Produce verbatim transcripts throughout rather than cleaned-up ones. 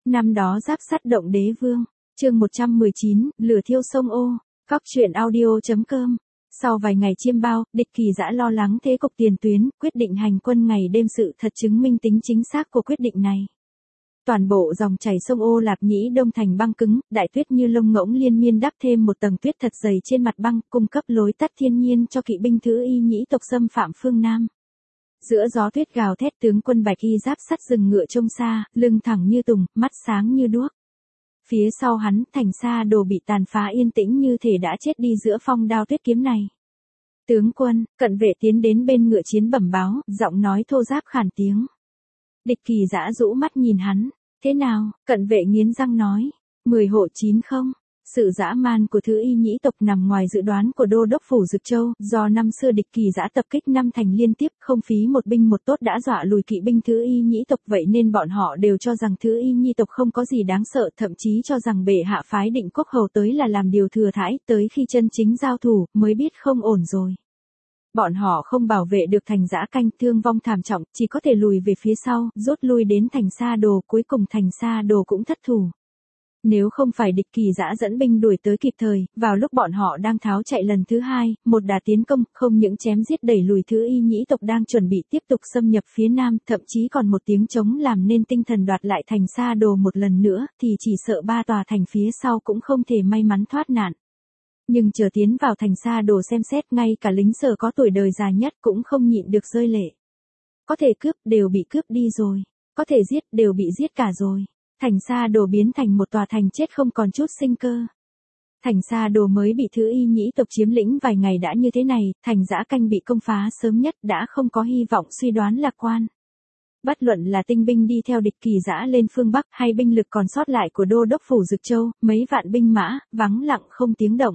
Năm đó giáp sắt động đế vương, chương một trăm mười chín, lửa thiêu sông Ô, Cóc truyện audio.com. Sau vài ngày chiêm bao, Địch Kỳ Dã lo lắng thế cục tiền tuyến, quyết định hành quân ngày đêm, sự thật chứng minh tính chính xác của quyết định này. Toàn bộ dòng chảy sông Ô Lạp Nhĩ đông thành băng cứng, đại tuyết như lông ngỗng liên miên đắp thêm một tầng tuyết thật dày trên mặt băng, cung cấp lối tắt thiên nhiên cho kỵ binh Thứ Y Nhĩ tộc xâm phạm phương Nam. Giữa gió tuyết gào thét, tướng quân Bạch Y giáp sắt dừng ngựa trông xa, lưng thẳng như tùng, mắt sáng như đuốc. Phía sau hắn, Thành Sa Đồ bị tàn phá yên tĩnh như thể đã chết đi giữa phong đao tuyết kiếm này. Tướng quân, cận vệ tiến đến bên ngựa chiến bẩm báo, giọng nói thô ráp khản tiếng. Địch Kỳ Dã rũ mắt nhìn hắn, thế nào, cận vệ nghiến răng nói, mười hộ chín không. Sự dã man của Thứ Y Nhĩ tộc nằm ngoài dự đoán của đô đốc phủ Dực Châu, do năm xưa Địch Kỳ Dã tập kích năm thành liên tiếp, không phí một binh một tốt đã dọa lùi kỵ binh Thứ Y Nhĩ tộc, vậy nên bọn họ đều cho rằng Thứ Y Nhĩ tộc không có gì đáng sợ, thậm chí cho rằng bệ hạ phái Định Quốc hầu tới là làm điều thừa thãi, tới khi chân chính giao thủ, mới biết không ổn rồi. Bọn họ không bảo vệ được thành Dã Canh, thương vong thảm trọng, chỉ có thể lùi về phía sau, rút lui đến thành Sa Đồ, cuối cùng thành Sa Đồ cũng thất thủ. Nếu không phải Địch Kỳ Dã dẫn binh đuổi tới kịp thời, vào lúc bọn họ đang tháo chạy lần thứ hai, một đà tiến công, không những chém giết đẩy lùi Thứ Y Nhĩ tộc đang chuẩn bị tiếp tục xâm nhập phía Nam, thậm chí còn một tiếng trống làm nên tinh thần đoạt lại thành Sa Đồ một lần nữa, thì chỉ sợ ba tòa thành phía sau cũng không thể may mắn thoát nạn. Nhưng chờ tiến vào thành Sa Đồ xem xét, ngay cả lính Sở có tuổi đời già nhất cũng không nhịn được rơi lệ. Có thể cướp, đều bị cướp đi rồi. Có thể giết, đều bị giết cả rồi. Thành Sa Đồ biến thành một tòa thành chết không còn chút sinh cơ. Thành Sa Đồ mới bị Thứ Y Nhĩ tộc chiếm lĩnh vài ngày đã như thế này, thành Dã Canh bị công phá sớm nhất đã không có hy vọng suy đoán lạc quan. Bất luận là tinh binh đi theo Địch Kỳ Dã lên phương Bắc hay binh lực còn sót lại của đô đốc phủ Dực Châu, mấy vạn binh mã, vắng lặng không tiếng động.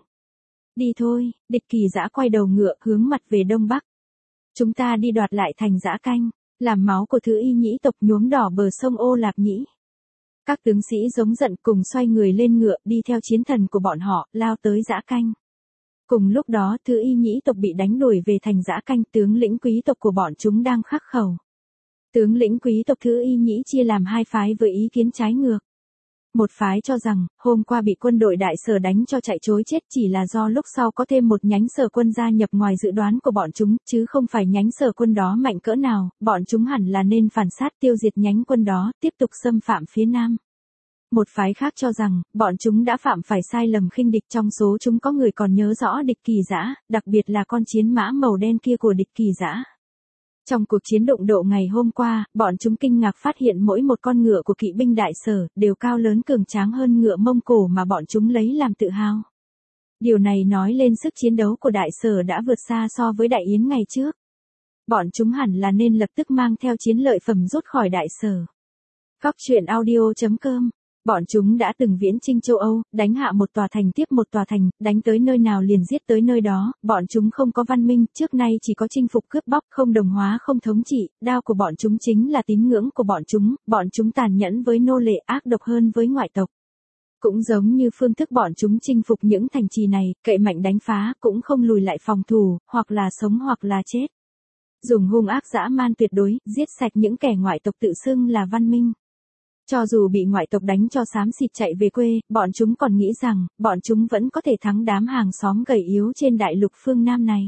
Đi thôi, Địch Kỳ Dã quay đầu ngựa, hướng mặt về đông bắc. Chúng ta đi đoạt lại thành Dã Canh, làm máu của Thứ Y Nhĩ tộc nhuốm đỏ bờ sông Ô Lạp Nhĩ. Các tướng sĩ giống giận cùng xoay người lên ngựa, đi theo chiến thần của bọn họ, lao tới Dã Canh. Cùng lúc đó, Thứ Y Nhĩ tộc bị đánh đuổi về thành Dã Canh, tướng lĩnh quý tộc của bọn chúng đang khắc khẩu. Tướng lĩnh quý tộc Thứ Y Nhĩ chia làm hai phái với ý kiến trái ngược. Một phái cho rằng, hôm qua bị quân đội Đại Sở đánh cho chạy trối chết chỉ là do lúc sau có thêm một nhánh Sở quân gia nhập ngoài dự đoán của bọn chúng, chứ không phải nhánh Sở quân đó mạnh cỡ nào, bọn chúng hẳn là nên phản sát tiêu diệt nhánh quân đó, tiếp tục xâm phạm phía Nam. Một phái khác cho rằng, bọn chúng đã phạm phải sai lầm khinh địch, trong số chúng có người còn nhớ rõ Địch Kỳ Dã, đặc biệt là con chiến mã màu đen kia của Địch Kỳ Dã. Trong cuộc chiến đụng độ ngày hôm qua, bọn chúng kinh ngạc phát hiện mỗi một con ngựa của kỵ binh Đại Sở đều cao lớn cường tráng hơn ngựa Mông Cổ mà bọn chúng lấy làm tự hào. Điều này nói lên sức chiến đấu của Đại Sở đã vượt xa so với Đại Yến ngày trước. Bọn chúng hẳn là nên lập tức mang theo chiến lợi phẩm rút khỏi Đại Sở. Cóc truyện audio.com. Bọn chúng đã từng viễn chinh châu Âu, đánh hạ một tòa thành tiếp một tòa thành, đánh tới nơi nào liền giết tới nơi đó, bọn chúng không có văn minh, trước nay chỉ có chinh phục cướp bóc, không đồng hóa không thống trị, đao của bọn chúng chính là tín ngưỡng của bọn chúng, bọn chúng tàn nhẫn với nô lệ, ác độc hơn với ngoại tộc. Cũng giống như phương thức bọn chúng chinh phục những thành trì này, cậy mạnh đánh phá, cũng không lùi lại phòng thủ, hoặc là sống hoặc là chết. Dùng hung ác dã man tuyệt đối, giết sạch những kẻ ngoại tộc tự xưng là văn minh. Cho dù bị ngoại tộc đánh cho xám xịt chạy về quê, bọn chúng còn nghĩ rằng, bọn chúng vẫn có thể thắng đám hàng xóm gầy yếu trên đại lục phương Nam này.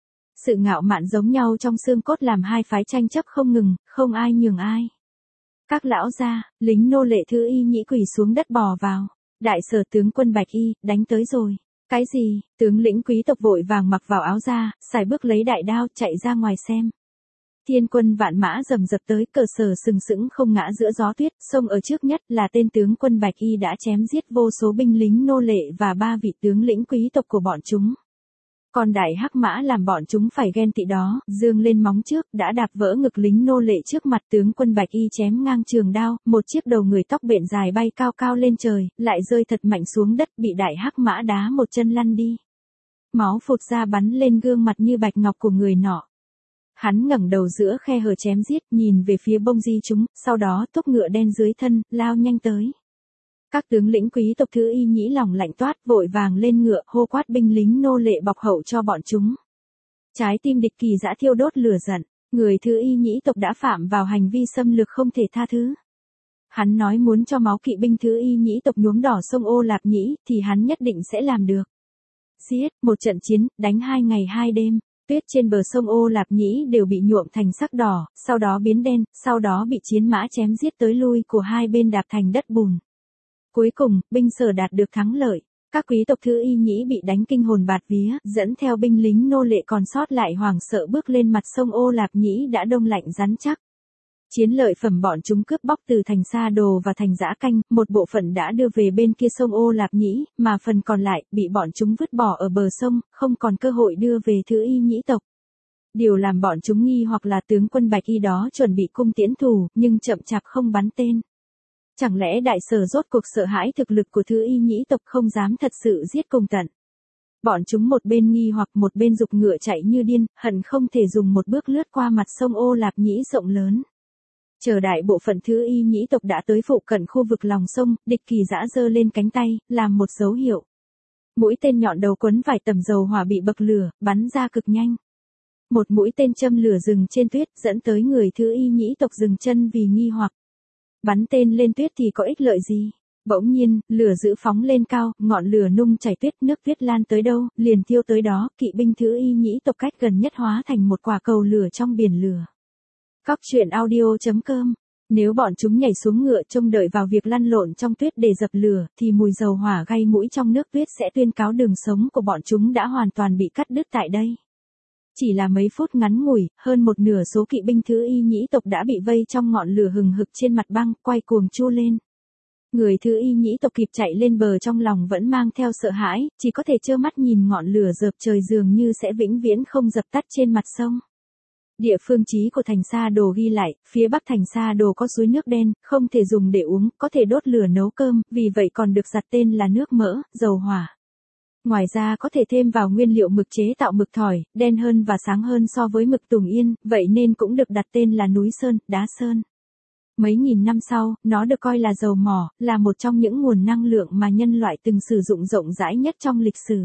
Sự ngạo mạn giống nhau trong xương cốt làm hai phái tranh chấp không ngừng, không ai nhường ai. Các lão gia, lính nô lệ Thứ Y Nhĩ quỳ xuống đất bò vào. Đại Sở tướng quân Bạch Y, đánh tới rồi. Cái gì? Tướng lĩnh quý tộc vội vàng mặc vào áo da, sải bước lấy đại đao, chạy ra ngoài xem. Thiên quân vạn mã rầm rập tới, cờ Sở sừng sững không ngã giữa gió tuyết, xông ở trước nhất là tên tướng quân Bạch Y đã chém giết vô số binh lính nô lệ và ba vị tướng lĩnh quý tộc của bọn chúng. Còn đại hắc mã làm bọn chúng phải ghen tị đó, dương lên móng trước, đã đạp vỡ ngực lính nô lệ trước mặt tướng quân Bạch Y chém ngang trường đao, một chiếc đầu người tóc bện dài bay cao cao lên trời, lại rơi thật mạnh xuống đất, bị đại hắc mã đá một chân lăn đi. Máu phụt ra bắn lên gương mặt như bạch ngọc của người nọ. Hắn ngẩng đầu giữa khe hở chém giết, nhìn về phía bông di chúng, sau đó thúc ngựa đen dưới thân, lao nhanh tới. Các tướng lĩnh quý tộc Thứ Y Nhĩ lòng lạnh toát, vội vàng lên ngựa, hô quát binh lính nô lệ bọc hậu cho bọn chúng. Trái tim Địch Kỳ Dã thiêu đốt lửa giận, người Thứ Y Nhĩ tộc đã phạm vào hành vi xâm lược không thể tha thứ. Hắn nói muốn cho máu kỵ binh thứ y nhĩ tộc nhuốm đỏ sông Ô Lạp Nhĩ, thì hắn nhất định sẽ làm được. Giết, một trận chiến, đánh hai ngày hai đêm, tuyết trên bờ sông Ô Lạp Nhĩ đều bị nhuộm thành sắc đỏ, sau đó biến đen, sau đó bị chiến mã chém giết tới lui của hai bên đạp thành đất bùn. Cuối cùng, binh Sở đạt được thắng lợi. Các quý tộc thứ y nhĩ bị đánh kinh hồn bạt vía, dẫn theo binh lính nô lệ còn sót lại hoảng sợ bước lên mặt sông Ô Lạp Nhĩ đã đông lạnh rắn chắc. Chiến lợi phẩm bọn chúng cướp bóc từ thành Sa Đồ và thành Dã Canh, một bộ phận đã đưa về bên kia sông Ô Lạp Nhĩ, mà phần còn lại bị bọn chúng vứt bỏ ở bờ sông, không còn cơ hội đưa về thứ y nhĩ tộc. Điều làm bọn chúng nghi hoặc là tướng quân Bạch Y đó chuẩn bị cung tiễn thù, nhưng chậm chạp không bắn tên. Chẳng lẽ Đại Sở rốt cuộc sợ hãi thực lực của thứ y nhĩ tộc không dám thật sự giết cùng tận. Bọn chúng một bên nghi hoặc một bên giục ngựa chạy như điên, hận không thể dùng một bước lướt qua mặt sông Ô Lạp Nhĩ rộng lớn. Chờ đại bộ phận thứ y nhĩ tộc đã tới phụ cận khu vực lòng sông, địch kỳ giã giơ lên cánh tay, làm một dấu hiệu. Mũi tên nhọn đầu quấn vài tầm dầu hỏa bị bậc lửa, bắn ra cực nhanh. Một mũi tên châm lửa rừng trên tuyết dẫn tới người thứ y nhĩ tộc dừng chân vì nghi hoặc. Bắn tên lên tuyết thì có ích lợi gì? Bỗng nhiên, lửa dữ phóng lên cao, ngọn lửa nung chảy tuyết, nước tuyết lan tới đâu, liền thiêu tới đó, kỵ binh thứ y nhĩ tộc cách gần nhất hóa thành một quả cầu lửa trong biển lửa. Cóc truyện audio chấm com. Nếu bọn chúng nhảy xuống ngựa trông đợi vào việc lăn lộn trong tuyết để dập lửa, thì mùi dầu hỏa gây mũi trong nước tuyết sẽ tuyên cáo đường sống của bọn chúng đã hoàn toàn bị cắt đứt tại đây. Chỉ là mấy phút ngắn ngủi, hơn một nửa số kỵ binh thứ y nhĩ tộc đã bị vây trong ngọn lửa hừng hực trên mặt băng, quay cuồng chu lên. Người thứ y nhĩ tộc kịp chạy lên bờ trong lòng vẫn mang theo sợ hãi, chỉ có thể trơ mắt nhìn ngọn lửa rợp trời dường như sẽ vĩnh viễn không dập tắt trên mặt sông. Địa phương chí của thành Sa Đồ ghi lại, phía bắc thành Sa Đồ có suối nước đen, không thể dùng để uống, có thể đốt lửa nấu cơm, vì vậy còn được đặt tên là nước mỡ, dầu hỏa. Ngoài ra có thể thêm vào nguyên liệu mực chế tạo mực thỏi, đen hơn và sáng hơn so với mực Tùng Yên, vậy nên cũng được đặt tên là núi sơn, đá sơn. Mấy nghìn năm sau, nó được coi là dầu mỏ, là một trong những nguồn năng lượng mà nhân loại từng sử dụng rộng rãi nhất trong lịch sử.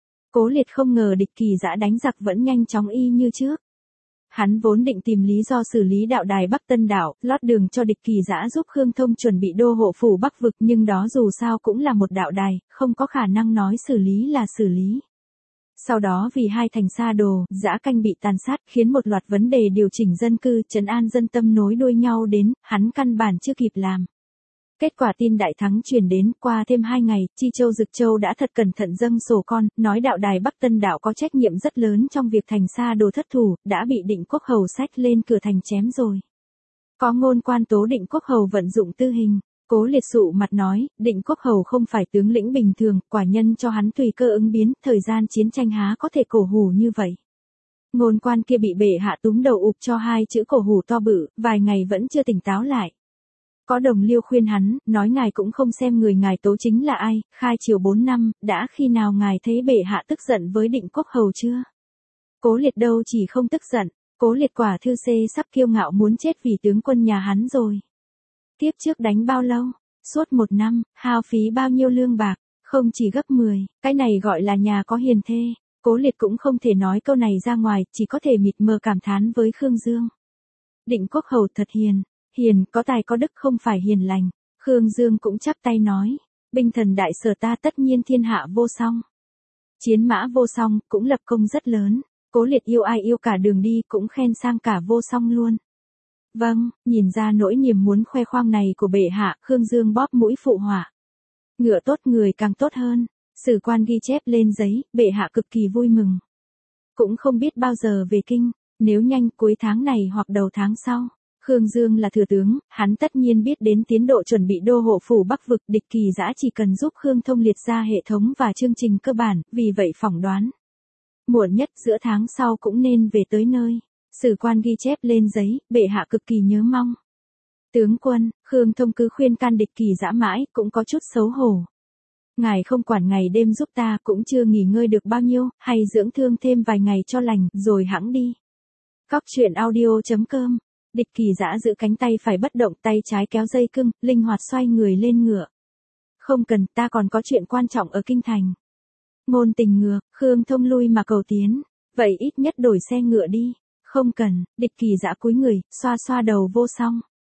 Cố Liệt không ngờ địch kỳ giã đánh giặc vẫn nhanh chóng y như trước. Hắn vốn định tìm lý do xử lý đạo đài Bắc Tân Đảo, lót đường cho địch kỳ giã giúp Khương Thông chuẩn bị đô hộ phủ Bắc Vực, nhưng đó dù sao cũng là một đạo đài, không có khả năng nói xử lý là xử lý. Sau đó vì hai thành Sa Đồ, Dã Canh bị tàn sát khiến một loạt vấn đề điều chỉnh dân cư, trấn an dân tâm nối đuôi nhau đến, hắn căn bản chưa kịp làm. Kết quả tin đại thắng truyền đến, qua thêm hai ngày, Chi Châu Dực Châu đã thật cẩn thận dâng sổ con, nói đạo đài Bắc Tân Đảo có trách nhiệm rất lớn trong việc thành Sa Đồ thất thủ, đã bị Định Quốc Hầu xách lên cửa thành chém rồi. Có ngôn quan tố Định Quốc Hầu vận dụng tư hình. Cố Liệt sụ mặt nói, Định Quốc Hầu không phải tướng lĩnh bình thường, quả nhân cho hắn tùy cơ ứng biến, thời gian chiến tranh há có thể cổ hủ như vậy. Ngôn quan kia bị bệ hạ túm đầu ụp cho hai chữ cổ hủ to bự, vài ngày vẫn chưa tỉnh táo lại. Có đồng liêu khuyên hắn, nói ngài cũng không xem người ngài tố chính là ai, khai triều bốn năm, đã khi nào ngài thấy bệ hạ tức giận với Định Quốc Hầu chưa? Cố Liệt đâu chỉ không tức giận, Cố Liệt quả thư xê sắp kiêu ngạo muốn chết vì tướng quân nhà hắn rồi. Tiếp trước đánh bao lâu? Suốt một năm, hao phí bao nhiêu lương bạc? Không chỉ gấp mười, cái này gọi là nhà có hiền thê. Cố Liệt cũng không thể nói câu này ra ngoài, chỉ có thể mịt mờ cảm thán với Khương Dương. Định Quốc Hầu thật hiền, hiền, có tài có đức không phải hiền lành. Khương Dương cũng chắp tay nói, binh thần Đại Sở ta tất nhiên thiên hạ vô song. Chiến mã vô song, cũng lập công rất lớn. Cố Liệt yêu ai yêu cả đường đi, cũng khen sang cả vô song luôn. Vâng, nhìn ra nỗi niềm muốn khoe khoang này của bệ hạ, Khương Dương bóp mũi phụ họa. Ngựa tốt người càng tốt hơn. Sử quan ghi chép lên giấy, bệ hạ cực kỳ vui mừng. Cũng không biết bao giờ về kinh, nếu nhanh cuối tháng này hoặc đầu tháng sau. Khương Dương là thừa tướng, hắn tất nhiên biết đến tiến độ chuẩn bị đô hộ phủ Bắc Vực, địch kỳ giã chỉ cần giúp Khương Thông liệt ra hệ thống và chương trình cơ bản, vì vậy phỏng đoán. Muộn nhất giữa tháng sau cũng nên về tới nơi. Sử quan ghi chép lên giấy, bệ hạ cực kỳ nhớ mong. Tướng quân, Khương Thông cứ khuyên can địch kỳ giã mãi, cũng có chút xấu hổ. Ngài không quản ngày đêm giúp ta, cũng chưa nghỉ ngơi được bao nhiêu, hay dưỡng thương thêm vài ngày cho lành, rồi hẵng đi. Cóc truyện audio chấm com. Địch kỳ giã giữ cánh tay phải bất động, tay trái kéo dây cưng, linh hoạt xoay người lên ngựa. Không cần, ta còn có chuyện quan trọng ở kinh thành. Ngôn tình ngược, Khương Thông lui mà cầu tiến. Vậy ít nhất đổi xe ngựa đi. Không cần, địch kỳ giã cúi người, xoa xoa đầu vô song.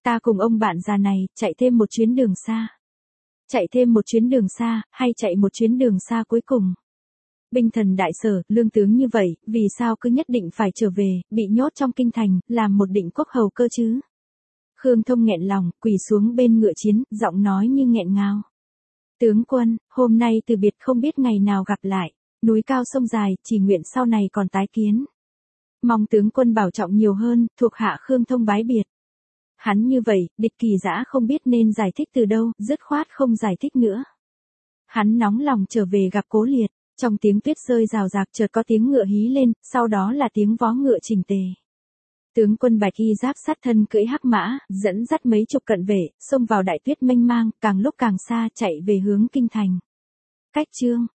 Ta cùng ông bạn già này, chạy thêm một chuyến đường xa. Chạy thêm một chuyến đường xa, hay chạy một chuyến đường xa cuối cùng. Binh thần đại sở, lương tướng như vậy, vì sao cứ nhất định phải trở về, bị nhốt trong kinh thành, làm một định quốc hầu cơ chứ? Khương Thông nghẹn lòng, quỳ xuống bên ngựa chiến, giọng nói như nghẹn ngào. Tướng quân, hôm nay từ biệt không biết ngày nào gặp lại, núi cao sông dài, chỉ nguyện sau này còn tái kiến. Mong tướng quân bảo trọng nhiều hơn, thuộc hạ Khương Thông bái biệt. Hắn như vậy, địch Kỳ Dã không biết nên giải thích từ đâu, dứt khoát không giải thích nữa. Hắn nóng lòng trở về gặp Cố Liệt, trong tiếng tuyết rơi rào rạc chợt có tiếng ngựa hí lên, sau đó là tiếng vó ngựa chỉnh tề. Tướng quân bạch y giáp sát thân cưỡi hắc mã, dẫn dắt mấy chục cận vệ, xông vào đại tuyết mênh mang, càng lúc càng xa chạy về hướng kinh thành. Cách chương